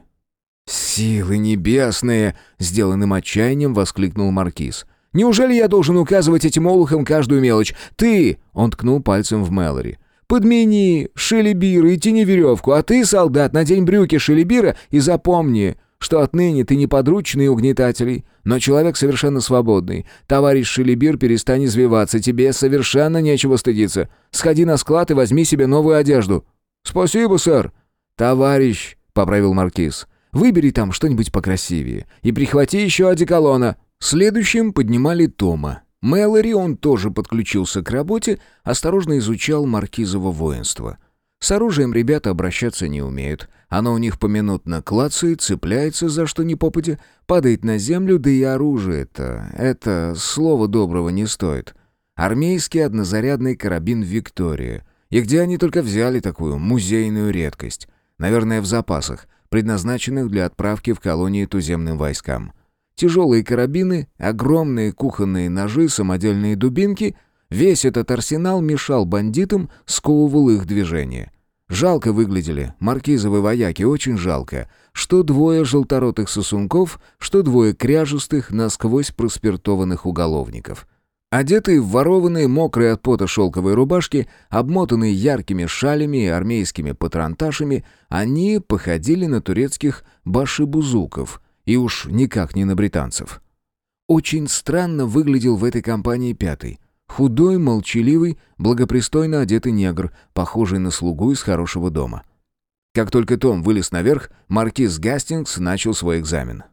«Силы небесные!» — сделанным отчаянием воскликнул Маркиз. «Неужели я должен указывать этим олухам каждую мелочь? Ты!» — он ткнул пальцем в Мэлори. «Подмени Шилибира и тяни веревку, а ты, солдат, надень брюки Шилибира и запомни, что отныне ты не подручный угнетателей, но человек совершенно свободный. Товарищ Шилибир, перестань извиваться, тебе совершенно нечего стыдиться. Сходи на склад и возьми себе новую одежду». «Спасибо, сэр». «Товарищ», — поправил Маркиз, — «выбери там что-нибудь покрасивее и прихвати еще одеколона». Следующим поднимали Тома. Мэлори, он тоже подключился к работе, осторожно изучал маркизово воинство. С оружием ребята обращаться не умеют. Оно у них поминутно клацает, цепляется за что ни попадя, падает на землю, да и оружие-то, это слова доброго не стоит. Армейский однозарядный карабин «Виктория». И где они только взяли такую музейную редкость? Наверное, в запасах, предназначенных для отправки в колонии туземным войскам. Тяжелые карабины, огромные кухонные ножи, самодельные дубинки — весь этот арсенал мешал бандитам, сковывал их движение. Жалко выглядели маркизовы вояки, очень жалко. Что двое желторотых сосунков, что двое кряжестых, насквозь проспиртованных уголовников. Одетые в ворованные, мокрые от пота шелковые рубашки, обмотанные яркими шалями и армейскими патронташами, они походили на турецких башибузуков, и уж никак не на британцев. Очень странно выглядел в этой компании пятый. Худой, молчаливый, благопристойно одетый негр, похожий на слугу из хорошего дома. Как только Том вылез наверх, маркиз Гастингс начал свой экзамен.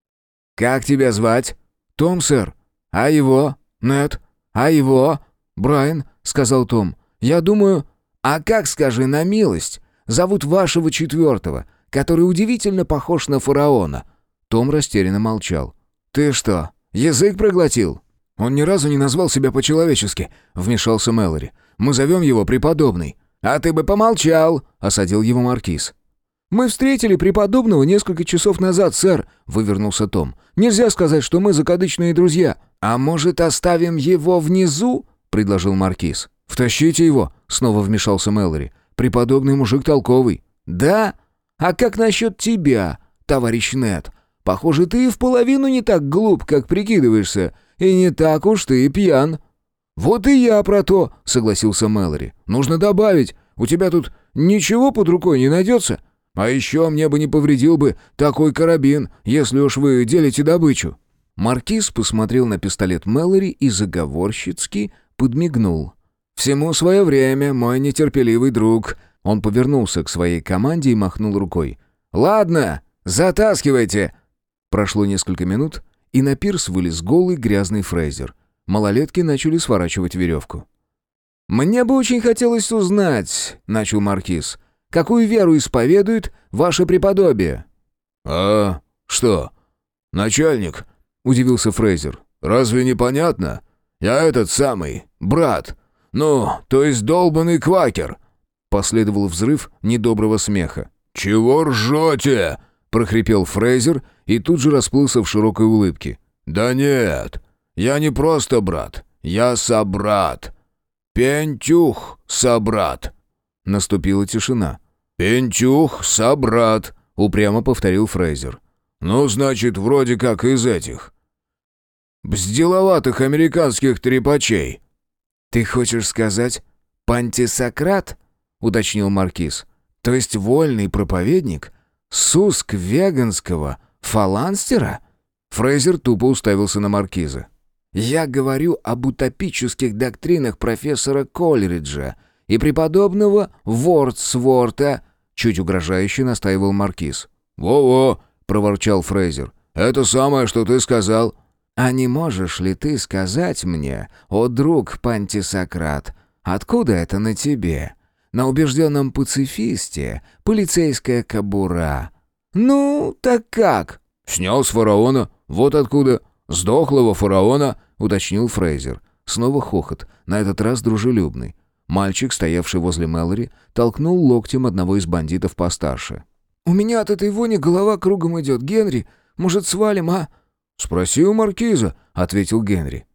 «Как тебя звать?» «Том, сэр». «А его?» «Нед». «А его?» «Брайан», — сказал Том. «Я думаю...» «А как, скажи на милость, зовут вашего четвертого, который удивительно похож на фараона?» Том растерянно молчал. «Ты что, язык проглотил?» «Он ни разу не назвал себя по-человечески», — вмешался Мэлори. «Мы зовем его преподобный». «А ты бы помолчал», — осадил его маркиз. «Мы встретили преподобного несколько часов назад, сэр», — вывернулся Том. «Нельзя сказать, что мы закадычные друзья». «А может, оставим его внизу?» — предложил маркиз. «Втащите его», — снова вмешался Мэлори. «Преподобный мужик толковый». «Да? А как насчет тебя, товарищ Нед? Похоже, ты и в половину не так глуп, как прикидываешься, и не так уж ты и пьян». «Вот и я про то», — согласился Мэлори. «Нужно добавить, у тебя тут ничего под рукой не найдется? А еще мне бы не повредил бы такой карабин, если уж вы делите добычу». Маркиз посмотрел на пистолет Мэлори и заговорщицки подмигнул. «Всему свое время, мой нетерпеливый друг». Он повернулся к своей команде и махнул рукой. «Ладно, затаскивайте». Прошло несколько минут, и на пирс вылез голый грязный Фрейзер. Малолетки начали сворачивать веревку. «Мне бы очень хотелось узнать», — начал маркиз, «какую веру исповедует ваше преподобие?» «А что, начальник?» — удивился Фрейзер. «Разве не понятно? Я этот самый, брат. Ну, то есть долбанный квакер». Последовал взрыв недоброго смеха. «Чего ржете?» — прохрипел Фрейзер и тут же расплылся в широкой улыбке. «Да нет, я не просто брат. Я собрат. Пентюх, собрат». Наступила тишина. «Пентюх, собрат», — упрямо повторил Фрейзер. «Ну, значит, вроде как из этих бзделоватых американских трепачей». «Ты хочешь сказать пантисократ?» — уточнил Маркиз. «То есть вольный проповедник? Суск веганского фаланстера?» Фрейзер тупо уставился на Маркиза. «Я говорю об утопических доктринах профессора Колериджа и преподобного Вордсворта», — чуть угрожающе настаивал Маркиз. «Во-во», — проворчал Фрейзер. «Это самое, что ты сказал». «А не можешь ли ты сказать мне, о друг Пантисократ, откуда это на тебе? На убежденном пацифисте полицейская кобура. Ну, так как?» «Снял с фараона. Вот откуда. С дохлого фараона», — уточнил Фрейзер. Снова хохот, на этот раз дружелюбный. Мальчик, стоявший возле Мэлори, толкнул локтем одного из бандитов постарше. «У меня от этой вони голова кругом идет. Генри, может, свалим, а?» «Спроси у маркиза», — ответил Генри.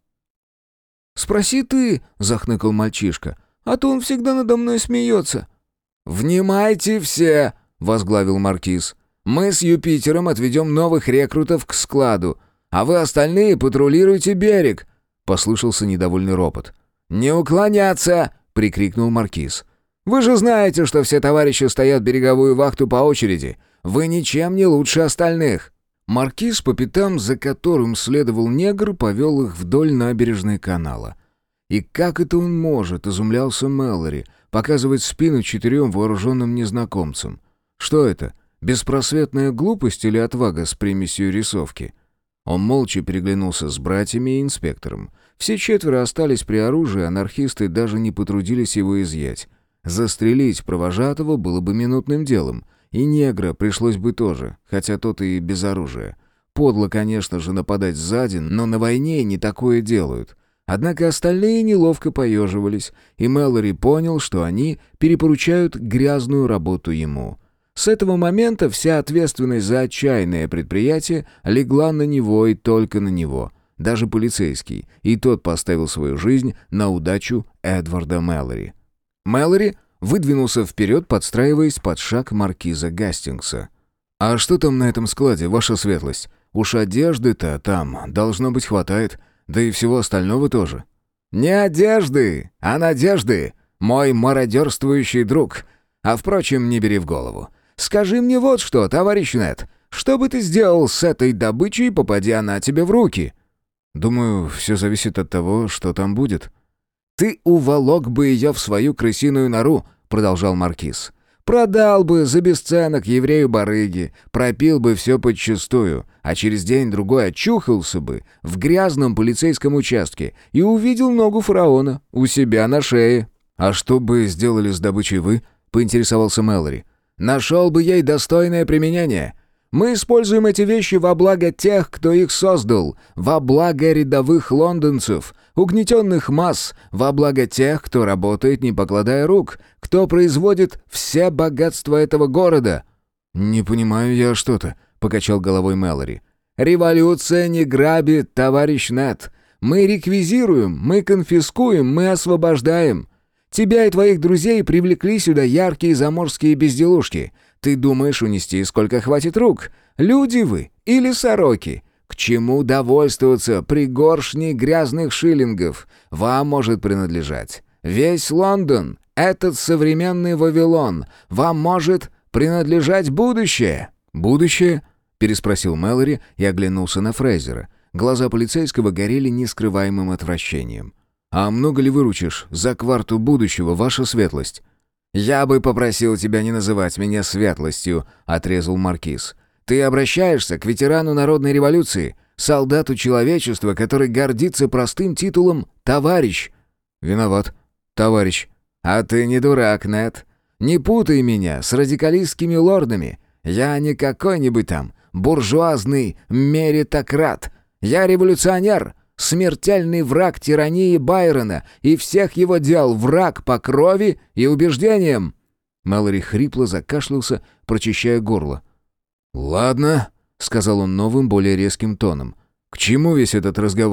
«Спроси ты», — захныкал мальчишка, — «а то он всегда надо мной смеется». «Внимайте все», — возглавил маркиз. «Мы с Юпитером отведем новых рекрутов к складу, а вы остальные патрулируйте берег», — послышался недовольный ропот. «Не уклоняться», — прикрикнул маркиз. «Вы же знаете, что все товарищи стоят береговую вахту по очереди. Вы ничем не лучше остальных». Маркиз, по пятам за которым следовал негр, повел их вдоль набережной канала. И как это он может, изумлялся Мэлори, показывать спину 4 вооруженным незнакомцам? Что это, беспросветная глупость или отвага с примесью рисовки? Он молча переглянулся с братьями и инспектором. Все 4 остались при оружии, анархисты даже не потрудились его изъять. Застрелить провожатого было бы минутным делом. И негра пришлось бы тоже, хотя тот и без оружия. Подло, конечно же, нападать сзади, но на войне не такое делают. Однако остальные неловко поеживались, и Мэлори понял, что они перепоручают грязную работу ему. С этого момента вся ответственность за отчаянное предприятие легла на него и только на него. Даже полицейский, и тот поставил свою жизнь на удачу Эдварда Мэлори. Мэлори выдвинулся вперед, подстраиваясь под шаг маркиза Гастингса. «А что там на этом складе, ваша светлость? Уж одежды-то там, должно быть, хватает, да и всего остального тоже». «Не одежды, а надежды, мой мародерствующий друг. А впрочем, не бери в голову. Скажи мне вот что, товарищ Нед, что бы ты сделал с этой добычей, попадя она тебе в руки?» «Думаю, все зависит от того, что там будет». «Ты уволок бы ее в свою крысиную нору», — продолжал маркиз. «Продал бы за бесценок еврею-барыги, пропил бы все подчистую, а через день-другой очухался бы в грязном полицейском участке и увидел ногу фараона у себя на шее». «А что бы сделали с добычей вы?» — поинтересовался Мэлори. «Нашел бы ей достойное применение. Мы используем эти вещи во благо тех, кто их создал, во благо рядовых лондонцев, угнетенных масс, во благо тех, кто работает, не покладая рук, кто производит все богатства этого города». «Не понимаю я что-то», — покачал головой Мэлори. «Революция не грабит, товарищ Нед. Мы реквизируем, мы конфискуем, мы освобождаем. Тебя и твоих друзей привлекли сюда яркие заморские безделушки. Ты думаешь унести, сколько хватит рук? Люди вы или сороки? К чему довольствоваться при горшне грязных шиллингов? Вам может принадлежать весь Лондон, этот современный Вавилон. Вам может принадлежать будущее». «Будущее?» — переспросил Мэлори и оглянулся на Фрейзера. Глаза полицейского горели нескрываемым отвращением. «А много ли выручишь за кварту будущего, ваша светлость?» «Я бы попросил тебя не называть меня светлостью», — отрезал маркиз. «Ты обращаешься к ветерану народной революции, солдату человечества, который гордится простым титулом «товарищ». «Виноват, товарищ». «А ты не дурак, Нед. Не путай меня с радикалистскими лордами. Я не какой-нибудь там буржуазный меритократ. Я революционер». Смертельный враг тирании Байрона и всех его дел, враг по крови и убеждениям». Мэлори хрипло закашлялся, прочищая горло. «Ладно», — сказал он новым, более резким тоном. «К чему весь этот разговор?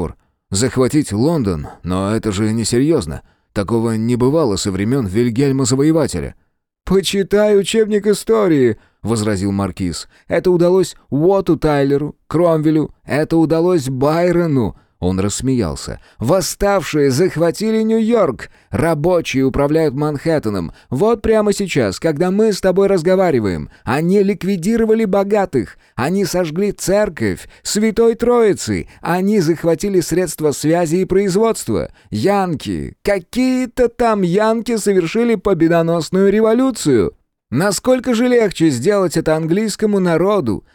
Захватить Лондон, но это же несерьезно. Такого не бывало со времен Вильгельма Завоевателя». «Почитай учебник истории», — возразил маркиз. «Это удалось Уотту Тайлеру, Кромвелю, это удалось Байрону». Он рассмеялся. «Восставшие захватили Нью-Йорк. Рабочие управляют Манхэттеном. Вот прямо сейчас, когда мы с тобой разговариваем, они ликвидировали богатых. Они сожгли церковь Святой Троицы. Они захватили средства связи и производства. Янки, какие-то там янки совершили победоносную революцию». Насколько же легче сделать это английскому народу,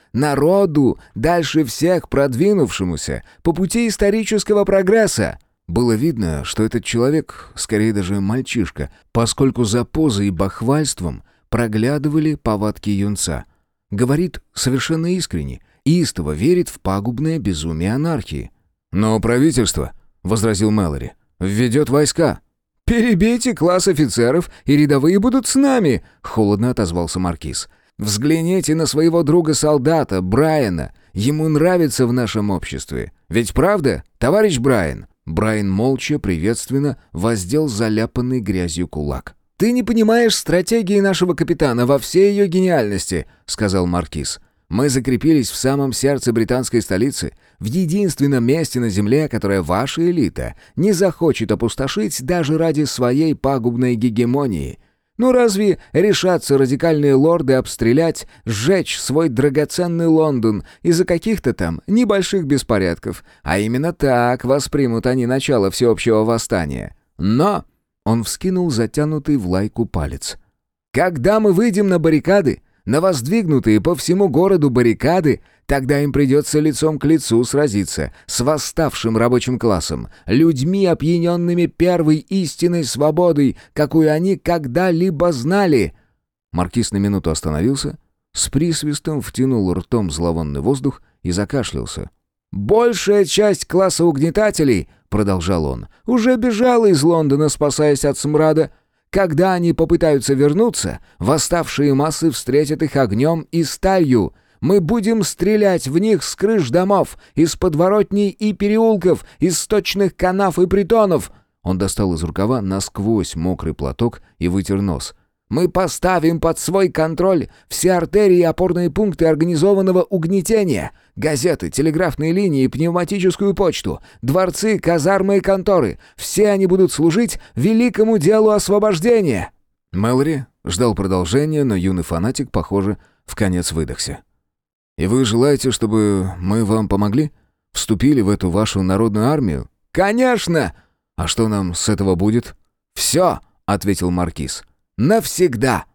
дальше всех продвинувшемуся по пути исторического прогресса? Было видно, что этот человек, скорее даже мальчишка, поскольку за позой и бахвальством проглядывали повадки юнца. Говорит совершенно искренне, истово верит в пагубное безумие анархии. «Но правительство», — возразил Мэлори, — «введет войска». «Перебейте класс офицеров, и рядовые будут с нами», — холодно отозвался маркиз. «Взгляните на своего друга-солдата, Брайана. Ему нравится в нашем обществе. Ведь правда, товарищ Брайан?» Брайан молча, приветственно воздел заляпанный грязью кулак. «Ты не понимаешь стратегии нашего капитана во всей ее гениальности», — сказал маркиз. «Мы закрепились в самом сердце британской столицы, в единственном месте на земле, которое ваша элита не захочет опустошить даже ради своей пагубной гегемонии. Ну разве решатся радикальные лорды обстрелять, сжечь свой драгоценный Лондон из-за каких-то там небольших беспорядков? А именно так воспримут они начало всеобщего восстания. Но...» — он вскинул затянутый в лайку палец. «Когда мы выйдем на баррикады, на воздвигнутые по всему городу баррикады, тогда им придется лицом к лицу сразиться с восставшим рабочим классом, людьми, опьяненными первой истинной свободой, какую они когда-либо знали». Маркиз на минуту остановился, с присвистом втянул ртом зловонный воздух и закашлялся. «Большая часть класса угнетателей, — продолжал он, — уже бежала из Лондона, спасаясь от смрада. Когда они попытаются вернуться, восставшие массы встретят их огнем и сталью. Мы будем стрелять в них с крыш домов, из подворотней и переулков, из сточных канав и притонов». Он достал из рукава насквозь мокрый платок и вытер нос. «Мы поставим под свой контроль все артерии и опорные пункты организованного угнетения, газеты, телеграфные линии, пневматическую почту, дворцы, казармы и конторы. Все они будут служить великому делу освобождения». Мэлори ждал продолжения, но юный фанатик, похоже, вконец выдохся. «И вы желаете, чтобы мы вам помогли? Вступили в эту вашу народную армию?» «Конечно!» «А что нам с этого будет?» «Все!» — ответил маркиз. «Навсегда!»